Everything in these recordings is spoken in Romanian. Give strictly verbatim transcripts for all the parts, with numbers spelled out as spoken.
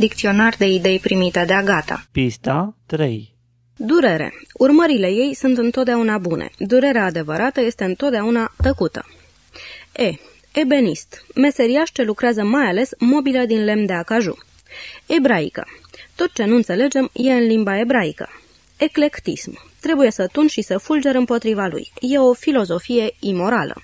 Dicționar de idei primite de Agata. Pista trei. Durere. Urmările ei sunt întotdeauna bune. Durerea adevărată este întotdeauna tăcută. E. Ebenist. Meseriaș ce lucrează mai ales mobilă din lemn de acaju. Ebraică. Tot ce nu înțelegem e în limba ebraică. Eclectism. Trebuie să tun și să fulger împotriva lui. E o filozofie imorală.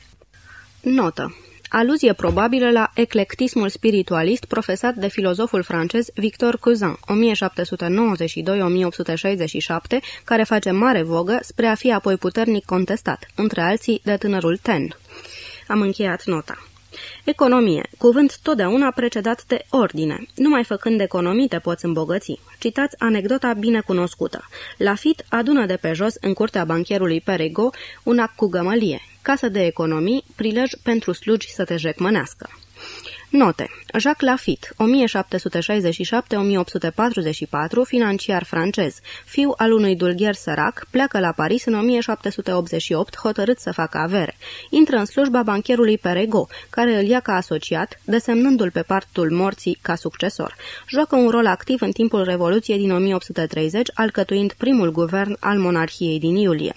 Notă. Aluzie probabilă la eclectismul spiritualist profesat de filozoful francez Victor Cousin, o mie șapte sute nouăzeci și doi - o mie opt sute șaizeci și șapte, care face mare vogă spre a fi apoi puternic contestat, între alții de tânărul Taine. Am încheiat nota. Economie, cuvânt totdeauna precedat de ordine. Numai făcând economii te poți îmbogăți. Citați anecdota bine cunoscută. Lafite adună de pe jos, în curtea bancherului Perregaux, un ac cu gămălie. Casă de economii, prilej pentru slugi să te jecmănească. Note. Jacques Lafite, o mie șapte sute șaizeci și șapte - o mie opt sute patruzeci și patru, financiar francez, fiu al unui dulgher sărac, pleacă la Paris în o mie șapte sute optzeci și opt, hotărât să facă avere. Intră în slujba bancherului Perregaux, care îl ia ca asociat, desemnându-l pe partul morții ca succesor. Joacă un rol activ în timpul Revoluției din o mie opt sute treizeci, alcătuind primul guvern al monarhiei din iulie.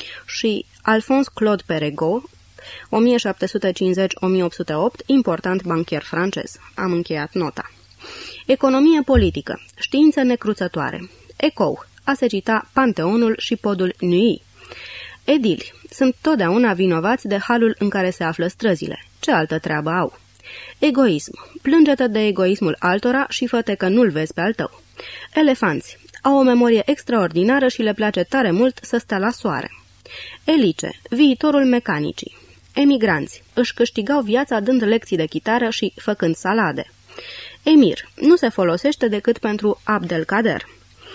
Și Alphonse Claude Perregaux, o mie șapte sute cincizeci - o mie opt sute opt, important bancher francez. Am încheiat nota. Economie politică. Știință necruțătoare. Ecou. A se cita Panteonul și podul Nuit. Edili. Sunt totdeauna vinovați de halul în care se află străzile. Ce altă treabă au? Egoism. Plânge-te de egoismul altora și fă-te că nu-l vezi pe al tău. Elefanți. Au o memorie extraordinară și le place tare mult să stea la soare. Elice. Viitorul mecanicii. Emigranți. Își câștigau viața dând lecții de chitară și făcând salade. Emir. Nu se folosește decât pentru Abdelkader.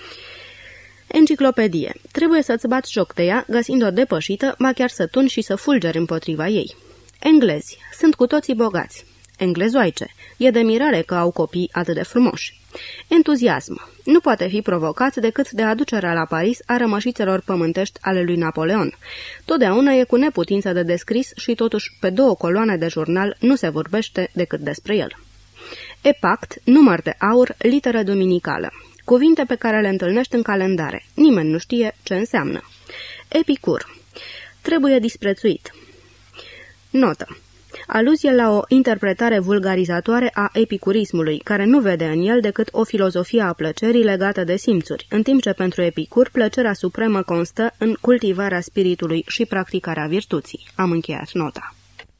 Enciclopedie. Trebuie să-ți bați joc de ea, găsind-o depășită, ba chiar să tuni și să fulgeri împotriva ei. Englezi. Sunt cu toții bogați. Englezoaice. E de mirare că au copii atât de frumoși. Entuziasm. Nu poate fi provocat decât de aducerea la Paris a rămășițelor pământești ale lui Napoleon. Totdeauna e cu neputință de descris și totuși pe două coloane de jurnal nu se vorbește decât despre el. Epact, număr de aur, literă duminicală. Cuvinte pe care le întâlnești în calendare. Nimeni nu știe ce înseamnă. Epicur. Trebuie disprețuit. Notă. Aluzie la o interpretare vulgarizatoare a epicurismului, care nu vede în el decât o filozofie a plăcerii legată de simțuri, în timp ce pentru Epicur plăcerea supremă constă în cultivarea spiritului și practicarea virtuții. Am încheiat nota.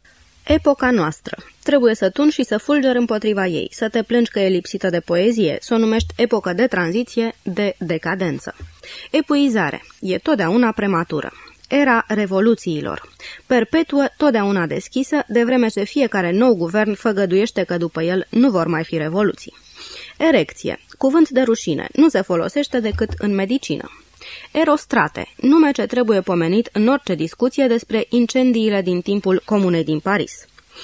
Epoca noastră. Trebuie să tuni și să fulgeri împotriva ei, să te plângi că e lipsită de poezie, să o numești epocă de tranziție, de decadență. Epuizare. E totdeauna prematură. Era revoluțiilor. Perpetuă, totdeauna deschisă, de vreme ce fiecare nou guvern făgăduiește că după el nu vor mai fi revoluții. Erecție. Cuvânt de rușine. Nu se folosește decât în medicină. Erostrate. Nume ce trebuie pomenit în orice discuție despre incendiile din timpul Comunei din Paris.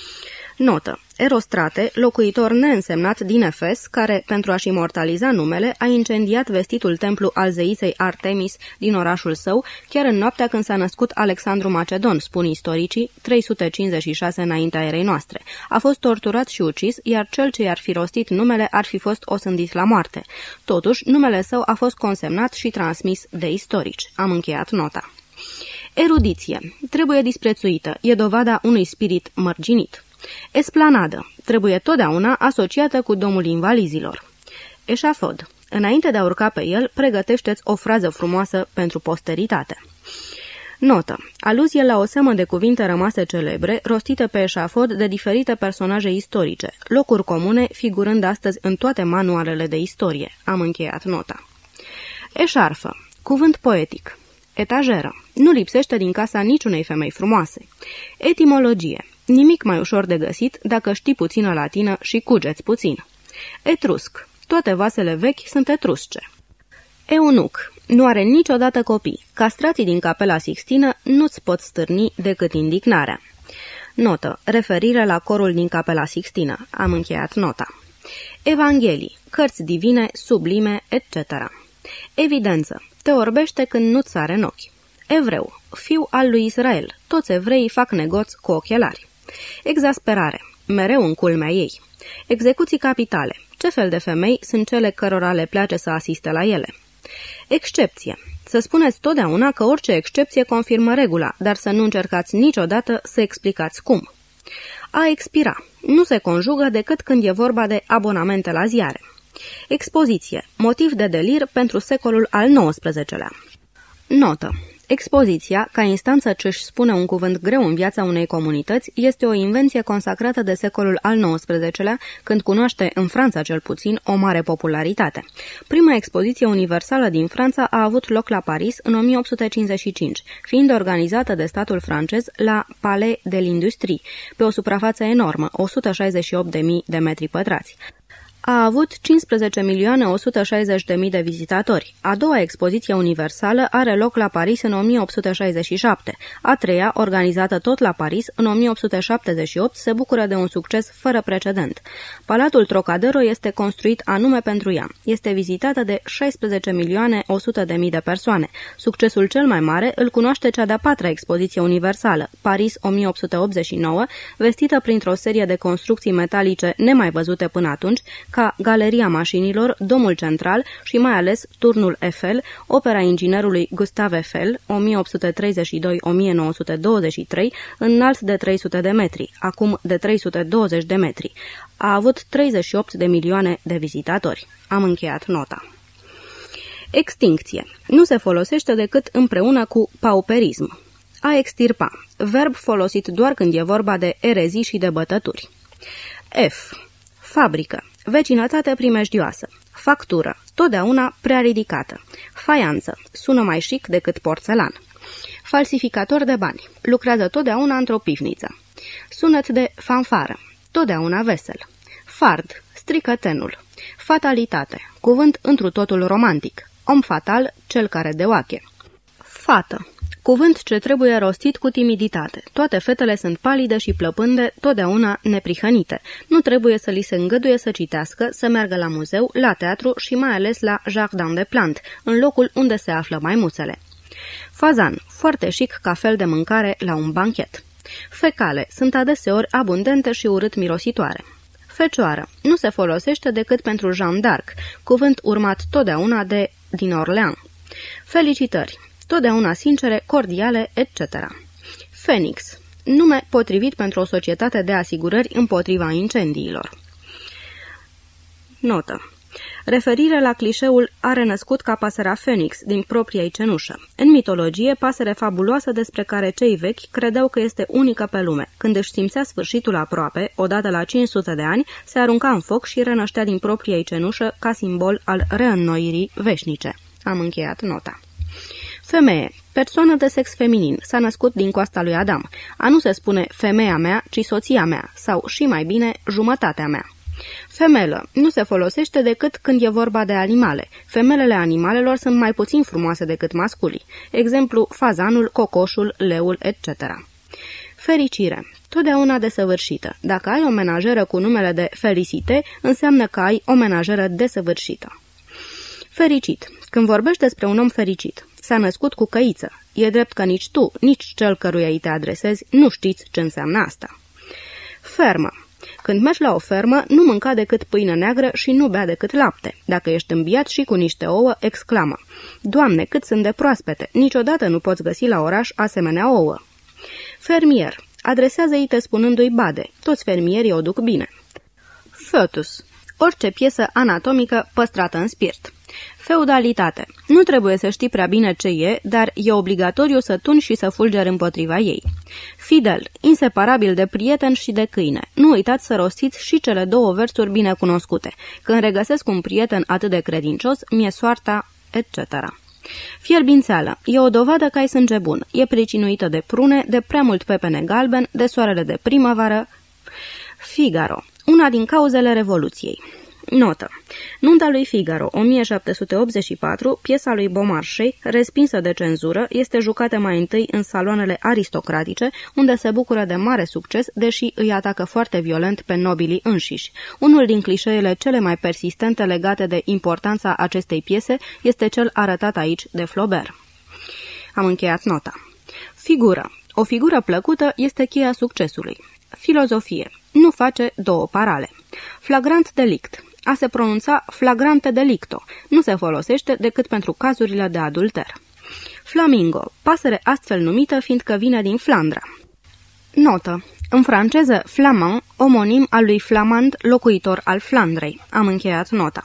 Notă. Erostrate, locuitor neînsemnat din Efes, care, pentru a-și imortaliza numele, a incendiat vestitul templu al zeiței Artemis din orașul său, chiar în noaptea când s-a născut Alexandru Macedon, spun istoricii, trei sute cincizeci și șase înaintea erei noastre. A fost torturat și ucis, iar cel ce i-ar fi rostit numele ar fi fost osândit la moarte. Totuși, numele său a fost consemnat și transmis de istorici. Am încheiat nota. Erudiție. Trebuie disprețuită. E dovada unui spirit mărginit. Esplanadă. Trebuie totdeauna asociată cu domul invalizilor. Eșafod. Înainte de a urca pe el, pregătește-ți o frază frumoasă pentru posteritate. Notă. Aluzie la o seamă de cuvinte rămase celebre, rostite pe eșafod de diferite personaje istorice, locuri comune figurând astăzi în toate manualele de istorie. Am încheiat nota. Eșarfă. Cuvânt poetic. Etajeră. Nu lipsește din casa niciunei femei frumoase. Etimologie. Nimic mai ușor de găsit dacă știi puțină latină și cugeți puțin. Etrusc. Toate vasele vechi sunt etrusce. Eunuc. Nu are niciodată copii. Castrații din Capela Sixtină nu-ți pot stârni decât indignarea. Notă. Referire la corul din Capela Sixtină. Am încheiat nota. Evanghelii. Cărți divine, sublime, et cetera. Evidență. Te orbește când nu-ți sare în ochi. Evreu. Fiu al lui Israel. Toți evreii fac negoți cu ochelari. Exasperare. mereu în culmea ei. Execuții capitale. Ce fel de femei sunt cele cărora le place să asiste la ele? Excepție. Să spuneți totdeauna că orice excepție confirmă regula, dar să nu încercați niciodată să explicați cum. A expira. Nu se conjugă decât când e vorba de abonamente la ziare. Expoziție. Motiv de delir pentru secolul al nouăsprezecelea. Notă. Expoziția, ca instanță ce își spune un cuvânt greu în viața unei comunități, este o invenție consacrată de secolul al nouăsprezecelea, când cunoaște, în Franța cel puțin, o mare popularitate. Prima expoziție universală din Franța a avut loc la Paris în o mie opt sute cincizeci și cinci, fiind organizată de statul francez la Palais de l'Industrie, pe o suprafață enormă, o sută șaizeci și opt de mii de metri pătrați. A avut cincisprezece milioane o sută șaizeci de mii de vizitatori. A doua expoziție universală are loc la Paris în o mie opt sute șaizeci și șapte. A treia, organizată tot la Paris în o mie opt sute șaptezeci și opt, se bucură de un succes fără precedent. Palatul Trocadero este construit anume pentru ea. Este vizitată de șaisprezece milioane o sută de mii de persoane. Succesul cel mai mare îl cunoaște cea de-a patra expoziție universală, Paris o mie opt sute optzeci și nouă, vestită printr-o serie de construcții metalice nemai văzute până atunci, ca Galeria Mașinilor, Domul Central și mai ales Turnul Eiffel, opera inginerului Gustave Eiffel, o mie opt sute treizeci și doi - o mie nouă sute douăzeci și trei, înalt de trei sute de metri, acum de trei sute douăzeci de metri. A avut treizeci și opt de milioane de vizitatori. Am încheiat nota. Extincție. Nu se folosește decât împreună cu pauperism. A extirpa. Verb folosit doar când e vorba de erezii și de bătături. F. Fabrică. Vecinătate primejdioasă. Factură. Totdeauna prea ridicată. Faianță. Sună mai chic decât porțelan. Falsificator de bani. Lucrează totdeauna într-o pivniță. Sunet de fanfară. Totdeauna vesel. Fard. Strică tenul. Fatalitate. Cuvânt întru totul romantic. Om fatal, cel care de oache. Fată. Cuvânt ce trebuie rostit cu timiditate. Toate fetele sunt palide și plăpânde, totdeauna neprihănite. Nu trebuie să li se îngăduie să citească, să meargă la muzeu, la teatru și mai ales la Jardin de Plantes, în locul unde se află maimuțele. Fazan. Foarte chic ca fel de mâncare la un banchet. Fecale. Sunt adeseori abundente și urât mirositoare. Fecioară. Nu se folosește decât pentru Jeanne d'Arc, cuvânt urmat totdeauna de din Orleans. Felicitări. Totdeauna sincere, cordiale, et cetera. Phoenix. Nume potrivit pentru o societate de asigurări împotriva incendiilor. Notă. Referire la clișeul a renăscut ca pasărea Phoenix din propria-i cenușă. În mitologie, pasăre fabuloasă despre care cei vechi credeau că este unică pe lume. Când își simțea sfârșitul aproape, odată la cinci sute de ani, se arunca în foc și renăștea din propria-i cenușă ca simbol al reînnoirii veșnice. Am încheiat nota. Femeie. Persoană de sex feminin. S-a născut din coasta lui Adam. A nu se spune femeia mea, ci soția mea, sau, și mai bine, jumătatea mea. Femelă. Nu se folosește decât când e vorba de animale. Femelele animalelor sunt mai puțin frumoase decât masculii. Exemplu, fazanul, cocoșul, leul, et cetera. Fericire. Totdeauna desăvârșită. Dacă ai o menajeră cu numele de Felicite, înseamnă că ai o menajeră desăvârșită. Fericit. Când vorbești despre un om fericit, s-a născut cu căiță. E drept că nici tu, nici cel căruia îi te adresezi, nu știți ce înseamnă asta. Fermă. Când mergi la o fermă, nu mânca decât pâine neagră și nu bea decât lapte. Dacă ești îmbiat și cu niște ouă, exclamă: Doamne, cât sunt de proaspete! Niciodată nu poți găsi la oraș asemenea ouă. Fermier. Adresează-i te spunându-i bade. Toți fermierii o duc bine. Foetus. Orice piesă anatomică păstrată în spirit. Feudalitate. Nu trebuie să știi prea bine ce e, dar e obligatoriu să tuni și să fulgeri împotriva ei. Fidel. Inseparabil de prieten și de câine. Nu uitați să rostiți și cele două versuri bine cunoscute. Când regăsesc un prieten atât de credincios, mi-e soarta, et cetera. Fierbințeală. E o dovadă că ai sânge bun. E pricinuită de prune, de prea mult pepene galben, de soarele de primăvară. Figaro. Una din cauzele Revoluției. Notă. Nunta lui Figaro, o mie șapte sute optzeci și patru, piesa lui Beaumarchais, respinsă de cenzură, este jucată mai întâi în saloanele aristocratice, unde se bucură de mare succes, deși îi atacă foarte violent pe nobilii înșiși. Unul din clișeele cele mai persistente legate de importanța acestei piese este cel arătat aici de Flaubert. Am încheiat nota. Figură. O figură plăcută este cheia succesului. Filozofie. Nu face două parale. Flagrant delict. A se pronunța flagrante delicto. Nu se folosește decât pentru cazurile de adulter. Flamingo. Pasăre astfel numită fiindcă vine din Flandra. Notă. În franceză, flamand, omonim al lui Flamand, locuitor al Flandrei. Am încheiat nota.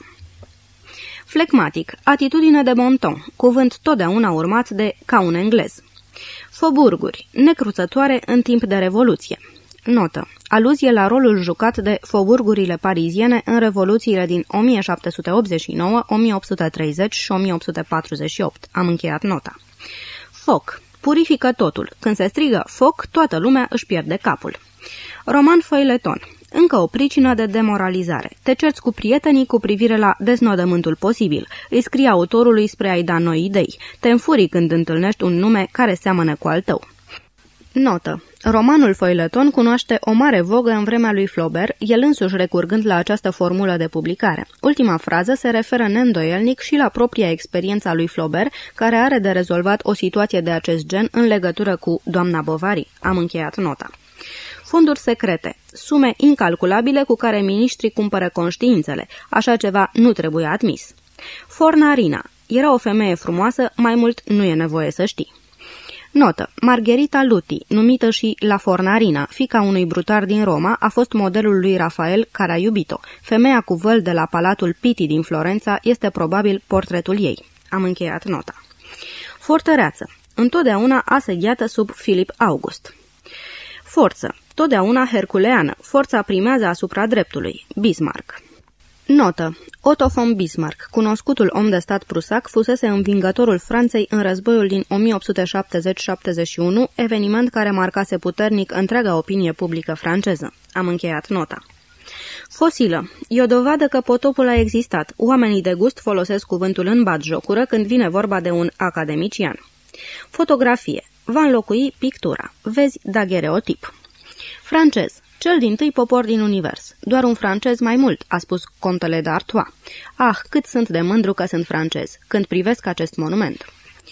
Flegmatic. Atitudine de bon ton. Cuvânt totdeauna urmat de ca un englez. Faubourguri. Necruțătoare în timp de Revoluție. Notă. Aluzie la rolul jucat de faubourgurile pariziene în revoluțiile din o mie șapte sute optzeci și nouă, o mie opt sute treizeci și o mie opt sute patruzeci și opt. Am încheiat nota. Foc. Purifică totul. Când se strigă foc, toată lumea își pierde capul. Roman feuilleton. Încă o pricină de demoralizare. Te cerți cu prietenii cu privire la deznodământul posibil. Îi scrie autorului spre a-i da noi idei. Te înfurii când întâlnești un nume care seamănă cu al tău. Notă. Romanul feuilleton cunoaște o mare vogă în vremea lui Flaubert, el însuși recurgând la această formulă de publicare. Ultima frază se referă neîndoielnic și la propria experiență a lui Flaubert, care are de rezolvat o situație de acest gen în legătură cu doamna Bovary. Am încheiat nota. Fonduri secrete, sume incalculabile cu care miniștrii cumpără conștiințele. Așa ceva nu trebuie admis. Fornarina. Era o femeie frumoasă, mai mult nu e nevoie să știi. Notă. Margherita Luti, numită și La Fornarina, fiica unui brutar din Roma, a fost modelul lui Rafael, care a iubit-o. Femeia cu văl de la Palatul Pitti din Florența este probabil portretul ei. Am încheiat nota. Fortăreață. Întotdeauna asediată sub Filip August. Forță. Totdeauna herculeană. Forța primează asupra dreptului. Bismarck. Notă. Otto von Bismarck, cunoscutul om de stat prusac, fusese învingătorul Franței în războiul din o mie opt sute șaptezeci șaptezeci și unu, eveniment care marcase puternic întreaga opinie publică franceză. Am încheiat nota. Fosilă. E o dovadă că potopul a existat. Oamenii de gust folosesc cuvântul în batjocură când vine vorba de un academician. Fotografie. Va înlocui pictura. Vezi daguerreotip. Francez. Cel dintâi popor din univers. Doar un francez mai mult, a spus contele d'Artois. Ah, cât sunt de mândru că sunt francez, când privesc acest monument.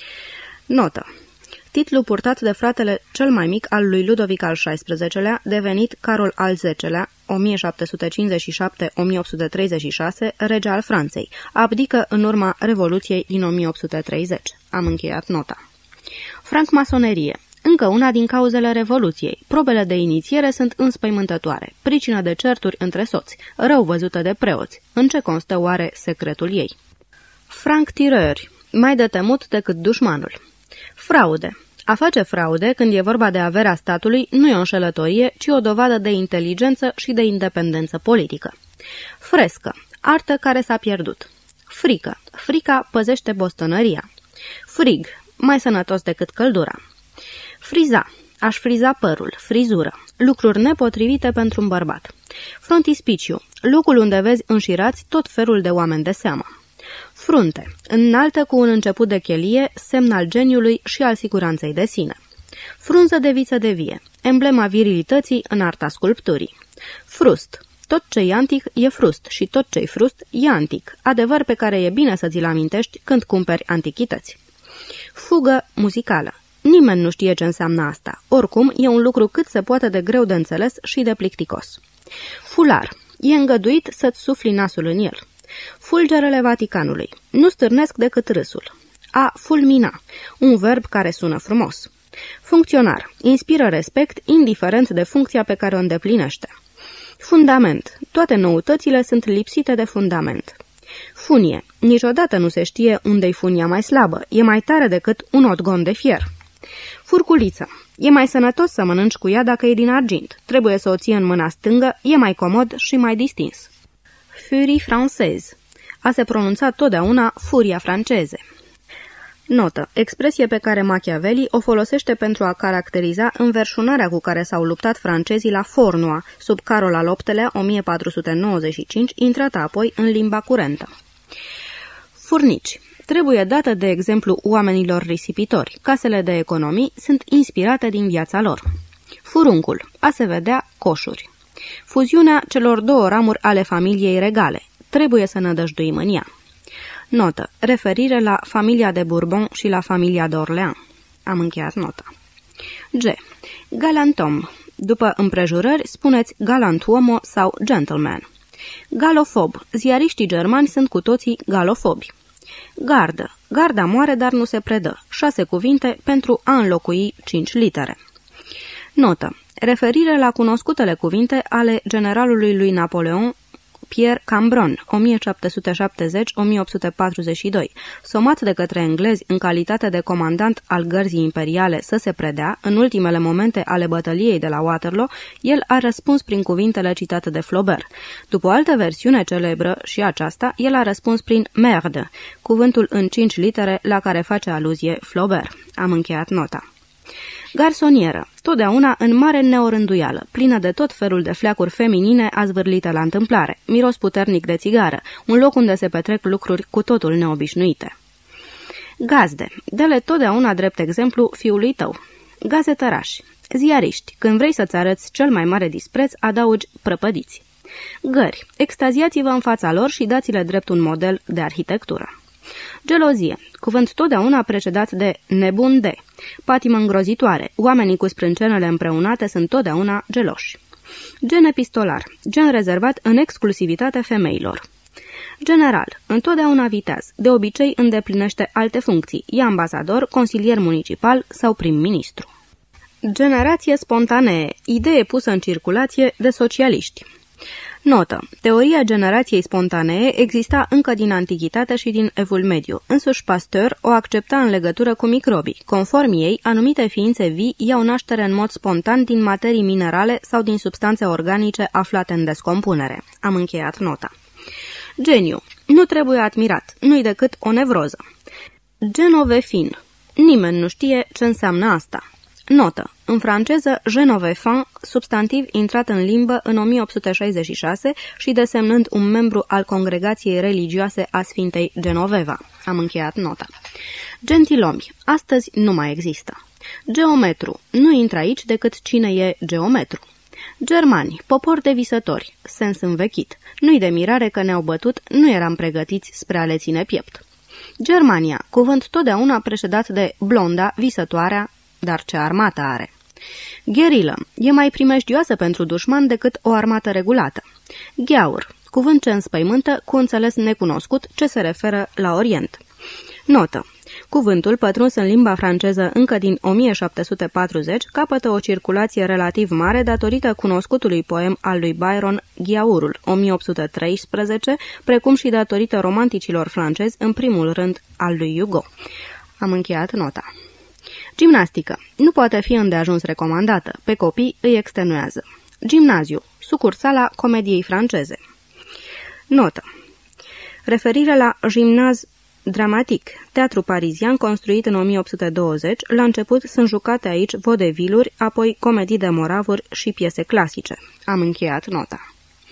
Notă. Titlu purtat de fratele cel mai mic al lui Ludovic al șaisprezecelea, devenit Carol al zecelea, o mie șapte sute cincizeci și șapte - o mie opt sute treizeci și șase, rege al Franței. Abdică în urma Revoluției din o mie opt sute treizeci. Am încheiat nota. Francmasonerie. Încă una din cauzele Revoluției. Probele de inițiere sunt înspăimântătoare. Pricină de certuri între soți. Rău văzută de preoți. În ce constă oare secretul ei? Franc-tireur. Mai de temut decât dușmanul. Fraude. A face fraude când e vorba de averea statului nu e o înșelătorie, ci o dovadă de inteligență și de independență politică. Frescă. Artă care s-a pierdut. Frică. Frica păzește bostănăria. Frig. Mai sănătos decât căldura. Friza. Aș friza părul. Frizură. Lucruri nepotrivite pentru un bărbat. Frontispiciu. Locul unde vezi înșirați tot felul de oameni de seamă. Frunte. Înaltă cu un început de chelie, semn al geniului și al siguranței de sine. Frunză de viță de vie. Emblema virilității în arta sculpturii. Frust. Tot ce-i antic e frust și tot ce-i frust e antic. Adevăr pe care e bine să ți-l amintești când cumperi antichități. Fugă muzicală. Nimeni nu știe ce înseamnă asta. Oricum, e un lucru cât se poate de greu de înțeles și de plicticos. Fular. E îngăduit să-ți sufli nasul în el. Fulgerele Vaticanului. Nu stârnesc decât râsul. A fulmina. Un verb care sună frumos. Funcționar. Inspiră respect, indiferent de funcția pe care o îndeplinește. Fundament. Toate noutățile sunt lipsite de fundament. Funie. Niciodată nu se știe unde-i funia mai slabă. E mai tare decât un odgon de fier. Furculiță. E mai sănătos să mănânci cu ea dacă e din argint. Trebuie să o ții în mâna stângă, e mai comod și mai distins. Furie française. A se pronunța totdeauna furia franceze. Notă. Expresie pe care Machiavelli o folosește pentru a caracteriza înverșunarea cu care s-au luptat francezii la Fournois, sub Carol al optelea, o mie patru sute nouăzeci și cinci, intrată apoi în limba curentă. Furnici. Trebuie dată de exemplu oamenilor risipitori. Casele de economii sunt inspirate din viața lor. Furuncul. A se vedea coșuri. Fuziunea celor două ramuri ale familiei regale. Trebuie să nădăjduim în ea. Notă. Referire la familia de Bourbon și la familia d'Orléans. Am încheiat nota. G. Galantom. După împrejurări, spuneți galantuomo sau gentleman. Galofob. Ziariștii germani sunt cu toții galofobi. Gardă. Garda moare, dar nu se predă. Șase cuvinte pentru a înlocui cinci litere. Notă. Referire la cunoscutele cuvinte ale generalului lui Napoleon Pierre Cambron, o mie șapte sute șaptezeci - o mie opt sute patruzeci și doi, somat de către englezi în calitate de comandant al gărzii imperiale să se predea, în ultimele momente ale bătăliei de la Waterloo, el a răspuns prin cuvintele citate de Flaubert. După o altă versiune celebră, și aceasta, el a răspuns prin merde, cuvântul în cinci litere la care face aluzie Flaubert. Am încheiat nota. Garsonieră, totdeauna în mare neorânduială, plină de tot felul de fleacuri feminine azvârlite la întâmplare, miros puternic de țigară, un loc unde se petrec lucruri cu totul neobișnuite. Gazde, dă-le totdeauna drept exemplu fiului tău. Gazetărași, ziariști, când vrei să-ți arăți cel mai mare dispreț, adaugi prăpădiți. Gări, extaziați-vă în fața lor și dați-le drept un model de arhitectură. Gelozie, cuvânt totdeauna precedat de nebun de. Patimă îngrozitoare, oamenii cu sprâncenele împreunate sunt totdeauna geloși. Gen epistolar, gen rezervat în exclusivitate femeilor. General, întotdeauna viteaz, de obicei îndeplinește alte funcții, e ambasador, consilier municipal sau prim-ministru. Generație spontanee, idee pusă în circulație de socialiști. Notă. Teoria generației spontanee exista încă din antichitate și din Evul Mediu. Însuși Pasteur o accepta în legătură cu microbii. Conform ei, anumite ființe vii iau naștere în mod spontan din materii minerale sau din substanțe organice aflate în descompunere. Am încheiat nota. Geniu. Nu trebuie admirat, nu-i decât o nevroză. Genovefin. Nimeni nu știe ce înseamnă asta. Notă. În franceză, genovefin, substantiv intrat în limbă în o mie opt sute șaizeci și șase și desemnând un membru al congregației religioase a Sfintei Genoveva. Am încheiat nota. Gentilomi. Astăzi nu mai există. Geometru. Nu intră aici decât cine e geometru. Germani. Popor de visători. Sens învechit. Nu-i de mirare că ne-au bătut, nu eram pregătiți spre a le ține piept. Germania. Cuvânt totdeauna precedat de blonda, visătoarea, dar ce armată are. Gherilă. E mai primejdioasă pentru dușman decât o armată regulată. Gheaur. Cuvânt ce înspăimântă cu înțeles necunoscut ce se referă la Orient. Notă. Cuvântul, pătruns în limba franceză încă din o mie șapte sute patruzeci, capătă o circulație relativ mare datorită cunoscutului poem al lui Byron, Gheaurul, o mie opt sute treisprezece, precum și datorită romanticilor francezi, în primul rând al lui Hugo. Am încheiat nota. Gimnastică. Nu poate fi îndeajuns recomandată. Pe copii îi extenuează. Gimnaziu. Sucursala comediei franceze. Notă. Referire la Gymnase Dramatic, teatru parizian construit în o mie opt sute douăzeci. La început sunt jucate aici vodeviluri, apoi comedii de moravuri și piese clasice. Am încheiat nota.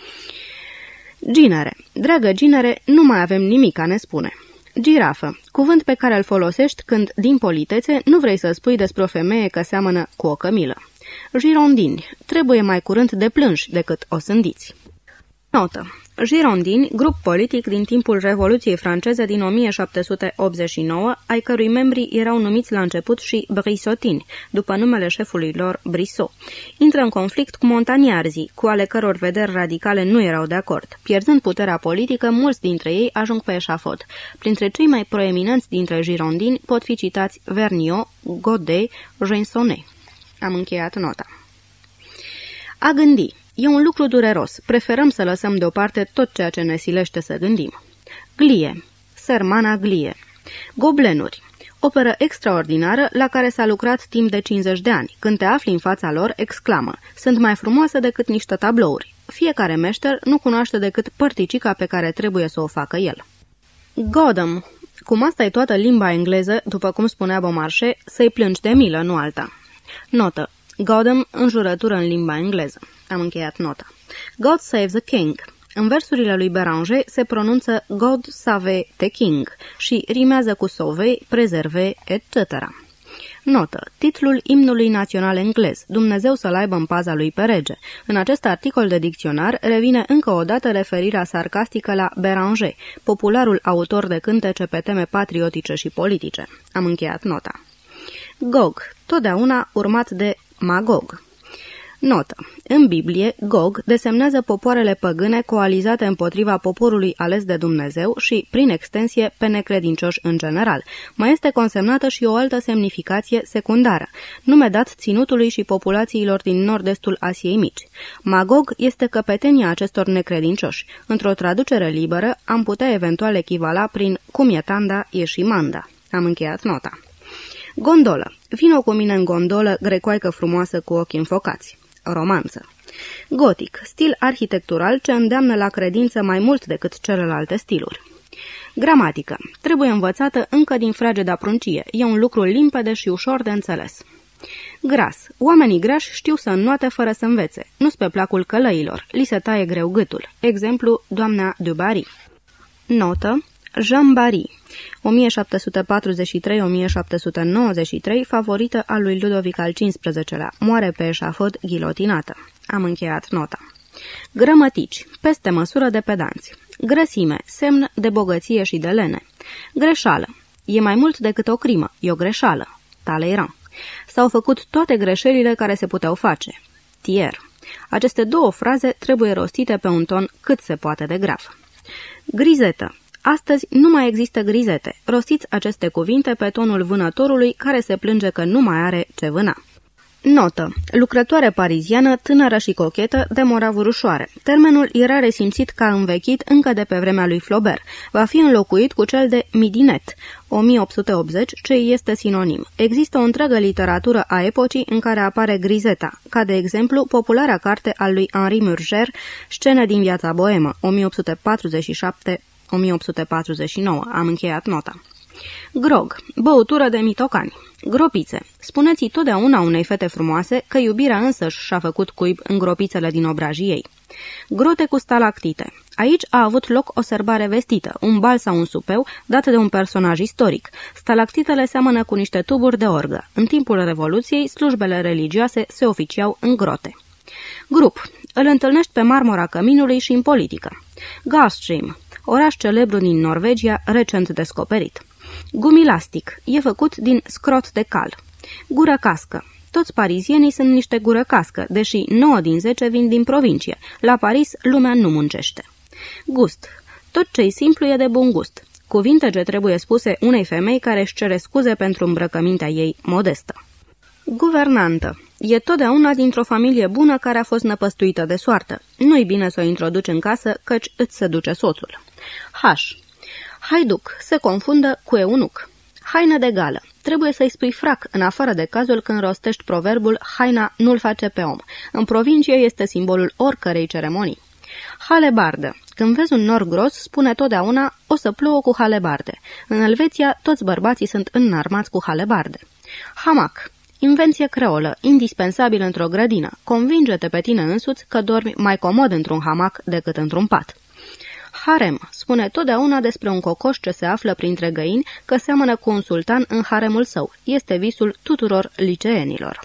Ginere. Dragă ginere, nu mai avem nimic a ne spune. Girafă. Cuvânt pe care îl folosești când, din politețe, nu vrei să spui despre o femeie că seamănă cu o cămilă. Girondini. Trebuie mai curând de plânși decât o sândiți. Notă. Girondini, grup politic din timpul Revoluției franceze din o mie șapte sute optzeci și nouă, ai cărui membri erau numiți la început și Brissotini, după numele șefului lor Brissot. Intră în conflict cu montaniarzii, cu ale căror vederi radicale nu erau de acord. Pierzând puterea politică, mulți dintre ei ajung pe eșafod. Printre cei mai proeminenți dintre girondini pot fi citați Vergniaud, Godet, Gensonnet. Am încheiat nota. A gândi. E un lucru dureros. Preferăm să lăsăm deoparte tot ceea ce ne silește să gândim. Glie. Sermana Glie. Goblenuri. Operă extraordinară la care s-a lucrat timp de cincizeci de ani. Când te afli în fața lor, exclamă: sunt mai frumoase decât niște tablouri. Fiecare meșter nu cunoaște decât părticica pe care trebuie să o facă el. Godam. Cum asta e toată limba engleză, după cum spunea Beaumarchais, să-i plângi de milă, nu alta. Notă. Godam, înjurătură în limba engleză. Am încheiat nota. God save the king. În versurile lui Béranger se pronunță God save the king și rimează cu sauver, preserve, et cetera. Notă. Titlul imnului național englez, Dumnezeu să-l aibă în paza lui pe rege. În acest articol de dicționar revine încă o dată referirea sarcastică la Béranger, popularul autor de cântece pe teme patriotice și politice. Am încheiat nota. Gog. Totdeauna urmat de Magog. Notă. În Biblie, Gog desemnează popoarele păgâne coalizate împotriva poporului ales de Dumnezeu și, prin extensie, pe necredincioși în general. Mai este consemnată și o altă semnificație secundară, nume dat ținutului și populațiilor din nord-estul Asiei Mici. Magog este căpetenia acestor necredincioși. Într-o traducere liberă, am putea eventual echivala prin cum e tanda, e și manda. Am încheiat nota. Gondolă. Vino cu mine în gondolă, grecoaică frumoasă cu ochii înfocați. Romanță. Gotic. Stil arhitectural ce îndeamnă la credință mai mult decât celelalte stiluri. Gramatică. Trebuie învățată încă din frageda pruncie. E un lucru limpede și ușor de înțeles. Gras. Oamenii grași știu să înnoate fără să învețe. Nu-s pe placul călăilor. Li se taie greu gâtul. Exemplu, doamna Dubarry. Notă. Jean Barry, o mie șapte sute patruzeci și trei - o mie șapte sute nouăzeci și trei, favorită a lui Ludovic al cincisprezecelea, moare pe eșafod ghilotinată. Am încheiat nota. Grămătici, peste măsură de pedanți. Grăsime, semn de bogăție și de lene. Greșeală, e mai mult decât o crimă, e o greșeală. Talleyrand. S-au făcut toate greșelile care se puteau face. Thiers. Aceste două fraze trebuie rostite pe un ton cât se poate de grav. Grizetă. Astăzi nu mai există grizete. Rostiți aceste cuvinte pe tonul vânătorului care se plânge că nu mai are ce vâna. Notă. Lucrătoare pariziană, tânără și cochetă, de moravuri ușoare. Termenul era resimțit ca învechit încă de pe vremea lui Flaubert. Va fi înlocuit cu cel de midinet, o mie opt sute optzeci, ce este sinonim. Există o întreagă literatură a epocii în care apare grizeta, ca de exemplu populara carte al lui Henri Murger, Scene din viața boemă, o mie opt sute patruzeci și șapte - o mie opt sute patruzeci și nouă. Am încheiat nota. Grog, băutură de mitocani. Gropițe. Spuneți totdeauna unei fete frumoase că iubirea însăși și-a făcut cuib în gropițele din obrajii ei. Grote cu stalactite. Aici a avut loc o sărbare vestită, un bal sau un supeu dat de un personaj istoric. Stalactitele seamănă cu niște tuburi de orgă. În timpul Revoluției, slujbele religioase se oficiau în grote. Grup. Îl întâlnești pe marmora căminului și în politică. Gulfstream. Oraș celebru din Norvegia, recent descoperit. Gumilastic. E făcut din scrot de cal. Gură cască. Toți parizienii sunt niște gură cască, deși nouă din zece vin din provincie. La Paris, lumea nu muncește. Gust. Tot ce-i simplu e de bun gust. Cuvinte ce trebuie spuse unei femei care își cere scuze pentru îmbrăcămintea ei modestă. Guvernantă. E totdeauna dintr-o familie bună care a fost năpăstuită de soartă. Nu-i bine să o introduci în casă, căci îți se duce soțul. H. Haiduc. Se confundă cu eunuc. Haină de gală. Trebuie să-i spui frac, în afară de cazul când rostești proverbul haina nu-l face pe om. În provincie este simbolul oricărei ceremonii. Halebardă. Când vezi un nor gros, spune totdeauna o să plouă cu halebarde. În Elveția, toți bărbații sunt înarmați cu halebarde. Hamac. Invenție creolă, indispensabil într-o grădină. Convinge-te pe tine însuți că dormi mai comod într-un hamac decât într-un pat. Harem. Spune totdeauna despre un cocoș ce se află printre găini că seamănă cu un sultan în haremul său. Este visul tuturor liceenilor.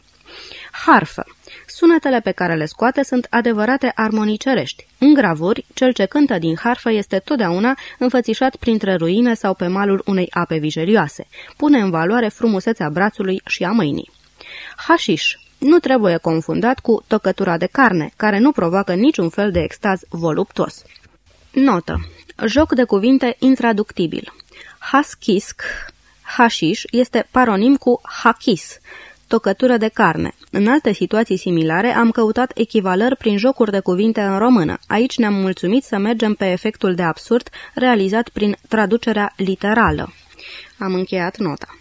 Harfă. Sunetele pe care le scoate sunt adevărate armonii cerești. În gravuri, cel ce cântă din harfă este totdeauna înfățișat printre ruine sau pe malul unei ape vijelioase. Pune în valoare frumusețea brațului și a mâinii. Hașiș. Nu trebuie confundat cu tocătura de carne, care nu provoacă niciun fel de extaz voluptuos. Notă. Joc de cuvinte intraductibil. Haschisc, hașiș, este paronim cu hachis, tocătură de carne. În alte situații similare am căutat echivalări prin jocuri de cuvinte în română. Aici ne-am mulțumit să mergem pe efectul de absurd realizat prin traducerea literală. Am încheiat nota.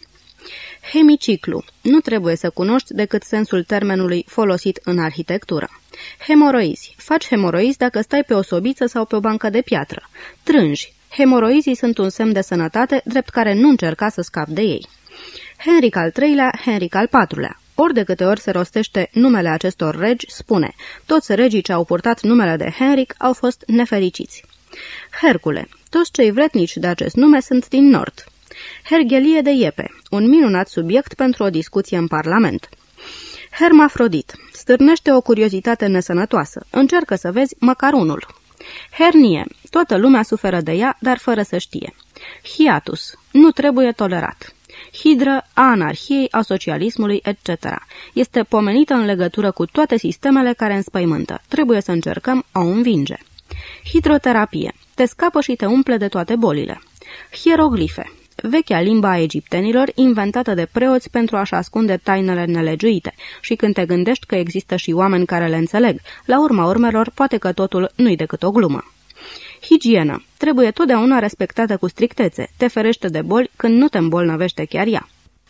Hemiciclu. Nu trebuie să cunoști decât sensul termenului folosit în arhitectură. Hemoroizi. Faci hemoroizi dacă stai pe o sobiță sau pe o bancă de piatră. Trânji. Hemoroizii sunt un semn de sănătate, drept care nu încerca să scapi de ei. Henric al treilea, Henric al patrulea. Ori de câte ori se rostește numele acestor regi, spune: toți regii ce au purtat numele de Henric au fost nefericiți. Hercule. Toți cei vretnici de acest nume sunt din nord. Hergelie de iepe, un minunat subiect pentru o discuție în Parlament. Hermafrodit, stârnește o curiozitate nesănătoasă, încearcă să vezi măcar unul. Hernie, toată lumea suferă de ea, dar fără să știe. Hiatus, nu trebuie tolerat. hidră a anarhiei, a socialismului, et cetera. Este pomenită în legătură cu toate sistemele care înspăimântă. Trebuie să încercăm a o învinge. Hidroterapie. Te scapă și te umple de toate bolile. Hieroglife. Vechea limba a egiptenilor, inventată de preoți pentru a-și ascunde tainele nelegiuite. Și când te gândești că există și oameni care le înțeleg, la urma urmelor, poate că totul nu-i decât o glumă. Higienă. Trebuie totdeauna respectată cu strictețe. Te ferește de boli când nu te îmbolnăvește chiar ea.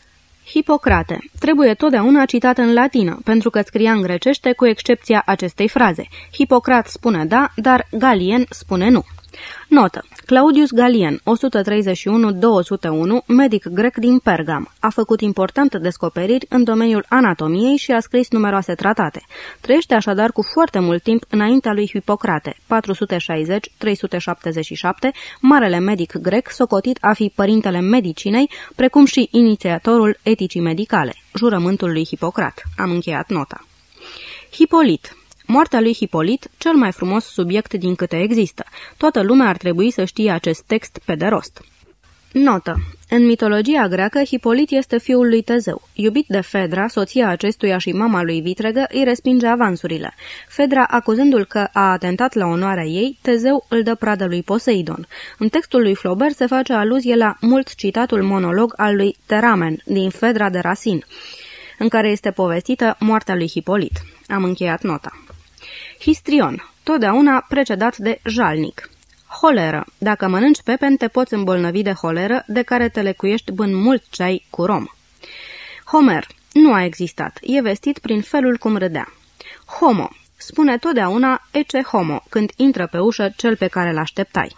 Hipocrate. Trebuie totdeauna citat în latină, pentru că scria în grecește cu excepția acestei fraze. Hipocrat spune da, dar Galien spune nu. Notă. Claudius Galien, o sută treizeci și unu două sute unu, medic grec din Pergam. A făcut importante descoperiri în domeniul anatomiei și a scris numeroase tratate. Trăiește așadar cu foarte mult timp înaintea lui Hipocrate, patru sute șaizeci trei sute șaptezeci și șapte, marele medic grec socotit a fi părintele medicinei, precum și inițiatorul eticii medicale, jurământul lui Hipocrat. Am încheiat nota. Hipolit. Moartea lui Hipolit, cel mai frumos subiect din câte există. Toată lumea ar trebui să știe acest text pe de rost. Notă. În mitologia greacă, Hipolit este fiul lui Tezeu. Iubit de Fedra, soția acestuia și mama lui Vitregă, îi respinge avansurile. Fedra, acuzându-l că a atentat la onoarea ei, Tezeu îl dă pradă lui Poseidon. În textul lui Flaubert se face aluzie la mult citatul monolog al lui Teramen, din Fedra de Racine, în care este povestită moartea lui Hipolit. Am încheiat nota. Histrion. Totdeauna precedat de jalnic. Holeră. Dacă mănânci pepen, te poți îmbolnăvi de holeră, de care te lecuiești bând mult ceai cu rom. Homer. Nu a existat. E vestit prin felul cum râdea. Homo. Spune totdeauna ecce homo, când intră pe ușă cel pe care l-așteptai.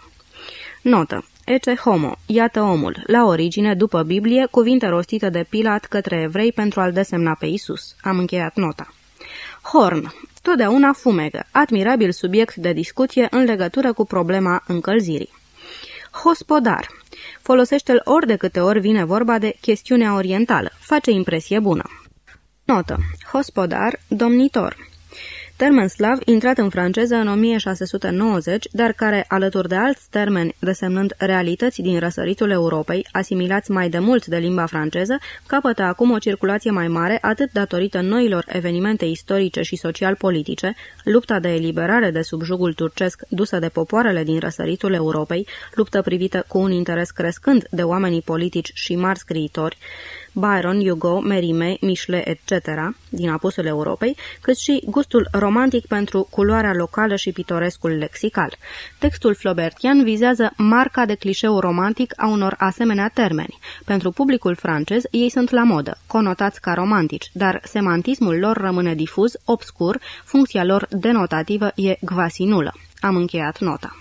Notă. Ecce homo, iată omul, la origine, după Biblie, cuvinte rostite de Pilat către evrei pentru a-l desemna pe Isus. Am încheiat nota. Horn. Totdeauna fumegă, admirabil subiect de discuție în legătură cu problema încălzirii. Hospodar. Folosește-l ori de câte ori vine vorba de chestiunea orientală. Face impresie bună. Notă. Hospodar, domnitor. Termen slav intrat în franceză în o mie șase sute nouăzeci, dar care, alături de alți termeni desemnând realități din răsăritul Europei, asimilați mai de mult de limba franceză, capătă acum o circulație mai mare, atât datorită noilor evenimente istorice și social-politice, lupta de eliberare de sub jugul turcesc dusă de popoarele din răsăritul Europei, luptă privită cu un interes crescând de oamenii politici și mari scriitori, Byron, Hugo, Mérimée, Michelet, et cetera, din apusul Europei, cât și gustul romantic pentru culoarea locală și pitorescul lexical. Textul flaubertian vizează marca de clișeu romantic a unor asemenea termeni. Pentru publicul francez, ei sunt la modă, conotați ca romantici, dar semantismul lor rămâne difuz, obscur, funcția lor denotativă e gvasinulă. Am încheiat nota.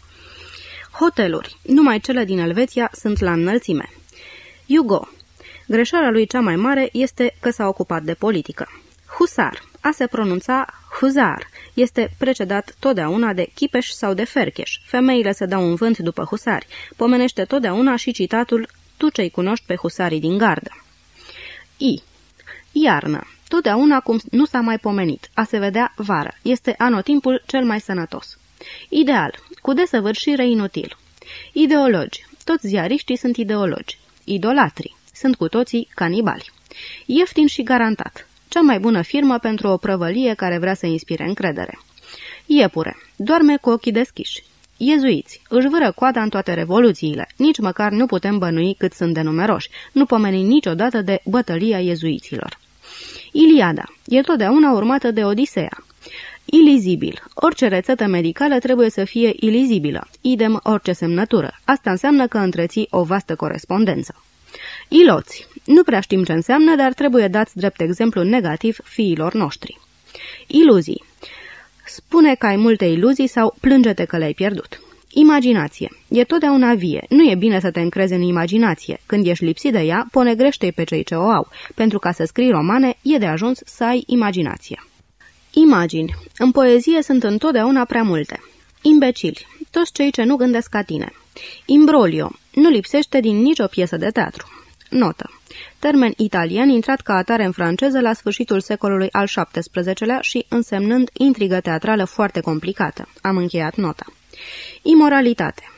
Hoteluri. Numai cele din Elveția sunt la înălțime. Hugo. Greșeala lui cea mai mare este că s-a ocupat de politică. Husar. A se pronunța huzar. Este precedat totdeauna de chipeș sau de fercheș. Femeile se dau un vânt după husari. Pomenește totdeauna și citatul tu ce-i cunoști pe husarii din gardă. I. Iarnă. Totdeauna cum nu s-a mai pomenit. A se vedea vară. Este anotimpul cel mai sănătos. Ideal. Cu desăvârșire inutil. Ideologi. Toți ziariștii sunt ideologi. Idolatri. Sunt cu toții canibali. Ieftin și garantat. Cea mai bună firmă pentru o prăvălie care vrea să inspire încredere. Iepure. Doarme cu ochii deschiși. Iezuiți. Își vâră coada în toate revoluțiile. Nici măcar nu putem bănui cât sunt de numeroși. Nu pomeni niciodată de bătălia iezuiților. Iliada. E totdeauna urmată de Odiseea. Ilizibil. Orice rețetă medicală trebuie să fie ilizibilă. Idem orice semnătură. Asta înseamnă că întreții o vastă corespondență. Iloți. Nu prea știm ce înseamnă, dar trebuie dați drept exemplu negativ fiilor noștri. Iluzii. Spune că ai multe iluzii sau plânge-te că le-ai pierdut. Imaginație. E totdeauna vie. Nu e bine să te încrezi în imaginație. Când ești lipsit de ea, ponegrește-i pe cei ce o au. Pentru ca să scrii romane, e de ajuns să ai imaginație. Imagini. În poezie sunt întotdeauna prea multe. Imbecili. Toți cei ce nu gândesc ca tine. Imbroglio. Nu lipsește din nicio piesă de teatru. Notă. Termen italien intrat ca atare în franceză la sfârșitul secolului al șaptesprezecelea și însemnând intrigă teatrală foarte complicată. Am încheiat nota. Imoralitate.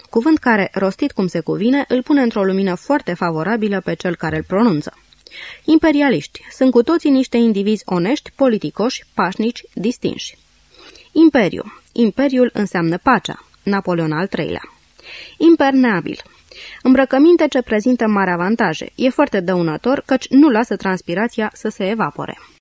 cuvânt care, rostit cum se cuvine, îl pune într-o lumină foarte favorabilă pe cel care îl pronunță. Imperialiști sunt cu toții niște indivizi onești, politicoși, pașnici, distinși. Imperiu. Imperiul înseamnă pacea. Napoleon al treilea. Impermeabil. Îmbrăcăminte ce prezintă mari avantaje. E foarte dăunător căci nu lasă transpirația să se evapore.